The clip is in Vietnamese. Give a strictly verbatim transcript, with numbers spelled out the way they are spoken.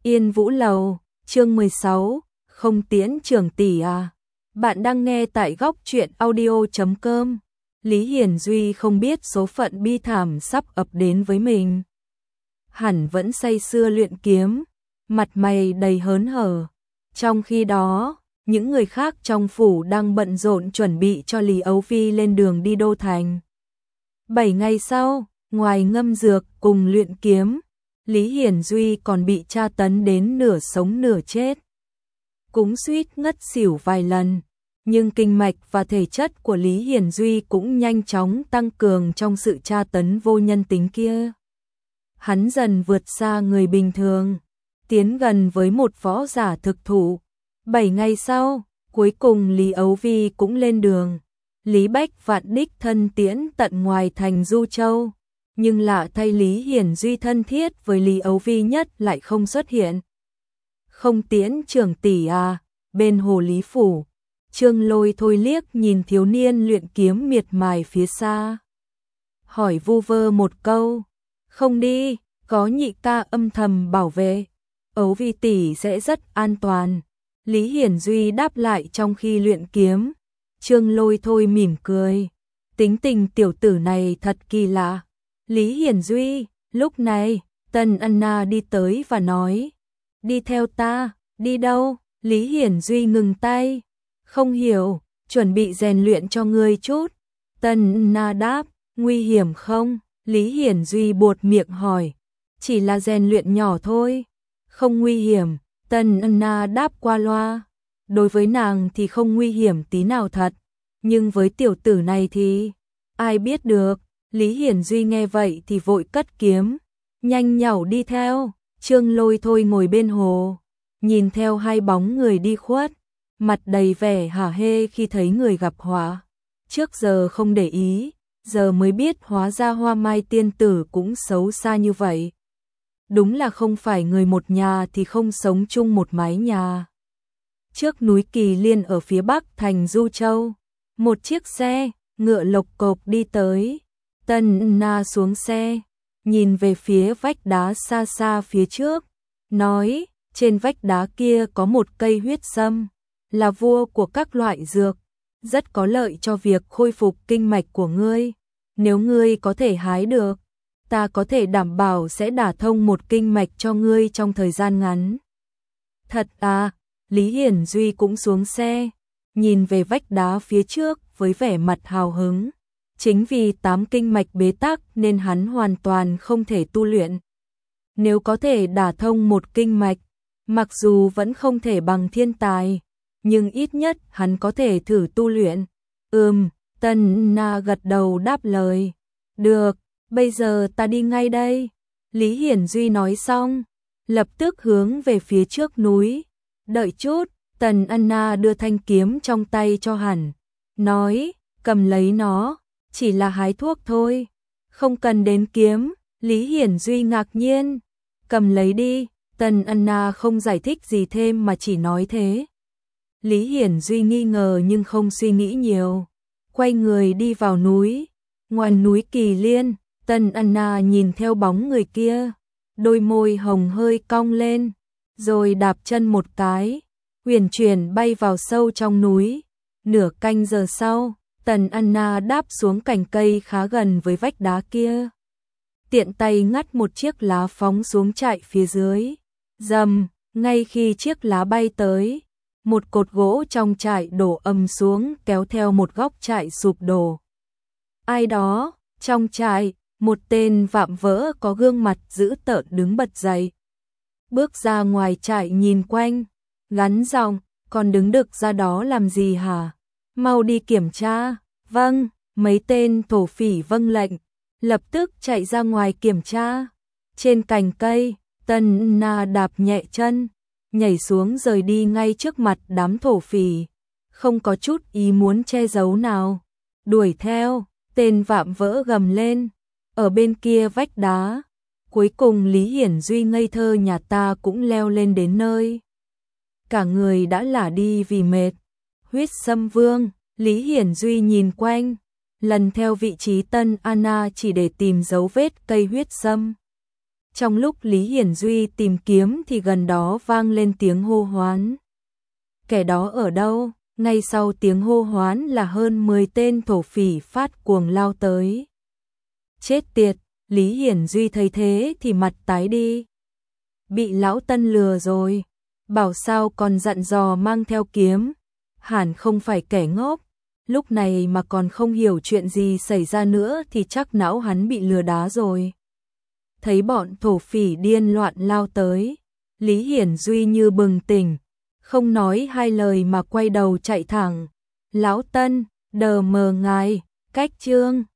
Yên Vũ Lầu, chương mười sáu, không tiễn trưởng tỷ à. Bạn đang nghe tại góc truyện audio chấm com. Lý Hiển Duy không biết số phận bi thảm sắp ập đến với mình. Hẳn vẫn say sưa luyện kiếm, mặt mày đầy hớn hở. Trong khi đó, những người khác trong phủ đang bận rộn chuẩn bị cho Lý Âu Phi lên đường đi Đô Thành. Bảy ngày sau, ngoài ngâm dược cùng luyện kiếm, Lý Hiển Duy còn bị tra tấn đến nửa sống nửa chết. Cũng suýt ngất xỉu vài lần, nhưng kinh mạch và thể chất của Lý Hiển Duy cũng nhanh chóng tăng cường trong sự tra tấn vô nhân tính kia. Hắn dần vượt xa người bình thường, tiến gần với một võ giả thực thụ. Bảy ngày sau, cuối cùng Lý Âu Vi cũng lên đường. Lý Bách Vạn đích thân tiễn tận ngoài thành Du Châu, nhưng lạ thay Lý Hiển Duy thân thiết với Lý Âu Vi nhất lại không xuất hiện. Không tiễn trưởng tỷ à, bên hồ Lý Phủ, Trương Lôi thôi liếc nhìn thiếu niên luyện kiếm miệt mài phía xa. Hỏi vu vơ một câu, không đi, có nhị ca âm thầm bảo vệ, Âu Vi tỷ sẽ rất an toàn. Lý Hiển Duy đáp lại trong khi luyện kiếm. Trương Lôi thôi mỉm cười, tính tình tiểu tử này thật kỳ lạ. Lý Hiển Duy, lúc này, Tần Anna đi tới và nói, đi theo ta, đi đâu? Lý Hiển Duy ngừng tay, không hiểu, chuẩn bị rèn luyện cho ngươi chút. Tần Anna đáp, nguy hiểm không? Lý Hiển Duy buột miệng hỏi, chỉ là rèn luyện nhỏ thôi, không nguy hiểm. Tần Anna đáp qua loa, đối với nàng thì không nguy hiểm tí nào thật, nhưng với tiểu tử này thì ai biết được. Lý Hiển Duy nghe vậy thì vội cất kiếm, nhanh nhảu đi theo. Trương Lôi thôi ngồi bên hồ, nhìn theo hai bóng người đi khuất, mặt đầy vẻ hả hê khi thấy người gặp họa. Trước giờ không để ý, giờ mới biết hóa ra Hoa Mai tiên tử cũng xấu xa như vậy. Đúng là không phải người một nhà thì không sống chung một mái nhà. Trước núi Kỳ Liên ở phía bắc thành Du Châu, một chiếc xe ngựa lộc cộc đi tới. Tần Na xuống xe, nhìn về phía vách đá xa xa phía trước, nói, trên vách đá kia có một cây huyết sâm, là vua của các loại dược, rất có lợi cho việc khôi phục kinh mạch của ngươi. Nếu ngươi có thể hái được, ta có thể đảm bảo sẽ đả thông một kinh mạch cho ngươi trong thời gian ngắn. Thật à? Lý Hiển Duy cũng xuống xe, nhìn về vách đá phía trước với vẻ mặt hào hứng. Chính vì tám kinh mạch bế tắc nên hắn hoàn toàn không thể tu luyện. Nếu có thể đả thông một kinh mạch, mặc dù vẫn không thể bằng thiên tài, nhưng ít nhất hắn có thể thử tu luyện. Ừm, Tần Na gật đầu đáp lời. Được, bây giờ ta đi ngay đây. Lý Hiển Duy nói xong, lập tức hướng về phía trước núi. Đợi chút, Tần Anna đưa thanh kiếm trong tay cho hắn, nói, cầm lấy nó. Chỉ là hái thuốc thôi, không cần đến kiếm. Lý Hiển Duy ngạc nhiên, cầm lấy đi. Tần Anna không giải thích gì thêm mà chỉ nói thế. Lý Hiển Duy nghi ngờ nhưng không suy nghĩ nhiều, quay người đi vào núi. Ngoài núi Kỳ Liên, Tần Anna nhìn theo bóng người kia, đôi môi hồng hơi cong lên, rồi đạp chân một cái, huyền chuyển bay vào sâu trong núi. Nửa canh giờ sau, Tần Anna đáp xuống cành cây khá gần với vách đá kia, tiện tay ngắt một chiếc lá phóng xuống chại phía dưới. Rầm, ngay khi chiếc lá bay tới, một cột gỗ trong chại đổ ầm xuống kéo theo một góc chại sụp đổ. Ai đó, trong chại, một tên vạm vỡ có gương mặt dữ tợn đứng bật dậy. Bước ra ngoài chại nhìn quanh, gắn giọng, còn đứng đực ra đó làm gì hả? Mau đi kiểm tra. Vâng, mấy tên thổ phỉ vâng lệnh, lập tức chạy ra ngoài kiểm tra. Trên cành cây, Tần Na đạp nhẹ chân, nhảy xuống rời đi ngay trước mặt đám thổ phỉ, không có chút ý muốn che giấu nào. Đuổi theo, tên vạm vỡ gầm lên, ở bên kia vách đá. Cuối cùng Lý Hiển Duy ngây thơ nhà ta cũng leo lên đến nơi. Cả người đã lả đi vì mệt. Huyết Sâm Vương. Lý Hiển Duy nhìn quanh, lần theo vị trí Tần Anna chỉ để tìm dấu vết cây huyết sâm. Trong lúc Lý Hiển Duy tìm kiếm thì gần đó vang lên tiếng hô hoán. Kẻ đó ở đâu? Ngay sau tiếng hô hoán là hơn mười tên thổ phỉ phát cuồng lao tới. Chết tiệt, Lý Hiển Duy thấy thế thì mặt tái đi. Bị lão Tân lừa rồi, bảo sao còn dặn dò mang theo kiếm, hẳn không phải kẻ ngốc, lúc này mà còn không hiểu chuyện gì xảy ra nữa thì chắc não hắn bị lừa đá rồi. Thấy bọn thổ phỉ điên loạn lao tới, Lý Hiển Duy như bừng tỉnh, không nói hai lời mà quay đầu chạy thẳng. Lão Tân, đờ mờ ngài, cách chương.